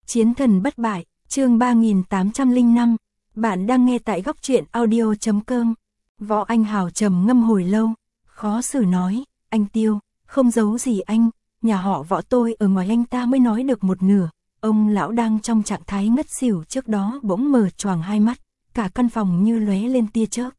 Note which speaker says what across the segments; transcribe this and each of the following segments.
Speaker 1: Chiến thần bất bại, chương 3805. Bạn đang nghe tại góc truyện audio.com. Võ Anh Hào trầm ngâm hồi lâu, khó xử nói, anh Tiêu, không giấu gì anh, nhà họ Võ tôi ở ngoài anh ta mới nói được một nửa. Ông lão đang trong trạng thái ngất xỉu trước đó bỗng mở choàng hai mắt, cả căn phòng như lóe lên tia chớp.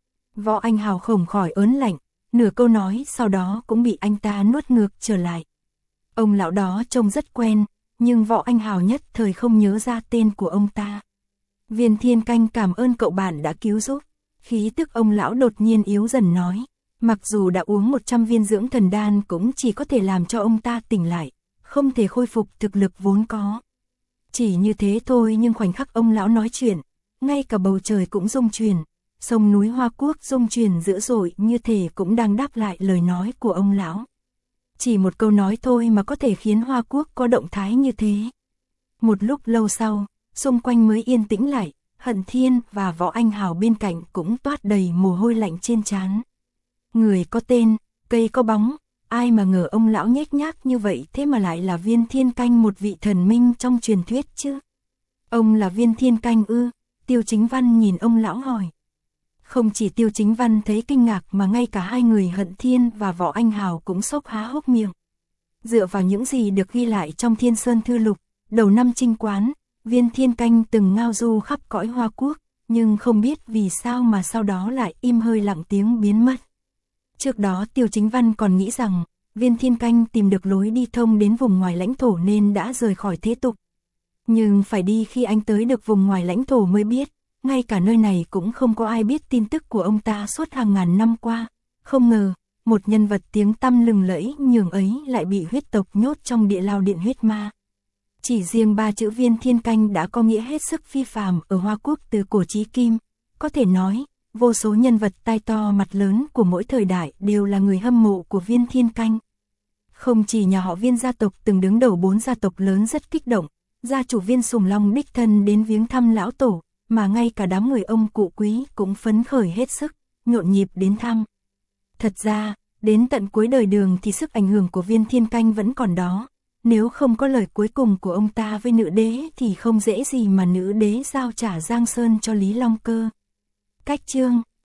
Speaker 1: Võ Anh Hào không khỏi ớn lạnh, nửa câu nói sau đó cũng bị anh ta nuốt ngược trở lại. Ông lão đó trông rất quen, nhưng Võ Anh Hào nhất thời không nhớ ra tên của ông ta. Viên Thiên Canh cảm ơn cậu bạn đã cứu giúp. Khí tức ông lão đột nhiên yếu dần nói, mặc dù đã uống 100 viên dưỡng thần đan cũng chỉ có thể làm cho ông ta tỉnh lại, không thể khôi phục thực lực vốn có. Chỉ như thế thôi, nhưng khoảnh khắc ông lão nói chuyện, ngay cả bầu trời cũng rung chuyển, sông núi Hoa Quốc rung chuyển dữ dội như thể cũng đang đáp lại lời nói của ông lão. Chỉ một câu nói thôi mà có thể khiến Hoa Quốc có động thái như thế. Một lúc lâu sau, xung quanh mới yên tĩnh lại, Hận Thiên và Võ Anh Hào bên cạnh cũng toát đầy mồ hôi lạnh trên trán. Người có tên, cây có bóng, ai mà ngờ ông lão nhếch nhác như vậy thế mà lại là Viên Thiên Canh, một vị thần minh trong truyền thuyết chứ. Ông là Viên Thiên Canh ư? Tiêu Chính Văn nhìn ông lão hỏi. Không chỉ Tiêu Chính Văn thấy kinh ngạc mà ngay cả hai người Hận Thiên và Võ Anh Hào cũng sốc há hốc miệng. Dựa vào những gì được ghi lại trong Thiên Sơn Thư Lục, đầu năm Trinh Quán, Viên Thiên Canh từng ngao du khắp cõi Hoa Quốc, nhưng không biết vì sao mà sau đó lại im hơi lặng tiếng biến mất. Trước đó Tiêu Chính Văn còn nghĩ rằng, Viên Thiên Canh tìm được lối đi thông đến vùng ngoài lãnh thổ nên đã rời khỏi thế tục. Nhưng phải đi khi anh tới được vùng ngoài lãnh thổ mới biết, ngay cả nơi này cũng không có ai biết tin tức của ông ta suốt hàng ngàn năm qua. Không ngờ, một nhân vật tiếng tăm lừng lẫy nhường ấy lại bị huyết tộc nhốt trong địa lao điện huyết ma. Chỉ riêng 3 chữ Viên Thiên Canh đã có nghĩa hết sức phi phàm ở Hoa Quốc từ cổ chí kim. Có thể nói, vô số nhân vật tai to mặt lớn của mỗi thời đại đều là người hâm mộ của Viên Thiên Canh. Không chỉ nhà họ Viên gia tộc từng đứng đầu 4 gia tộc lớn rất kích động, gia chủ Viên Sùng Long đích thân đến viếng thăm lão tổ, mà ngay cả đám người ông cụ quý cũng phấn khởi hết sức, nhộn nhịp đến thăm. Thật ra, đến tận cuối đời Đường thì sức ảnh hưởng của Viên Thiên Canh vẫn còn đó. Nếu không có lời cuối cùng của ông ta với nữ đế thì không dễ gì mà nữ đế giao trả Giang Sơn cho Lý Long Cơ. Cách chương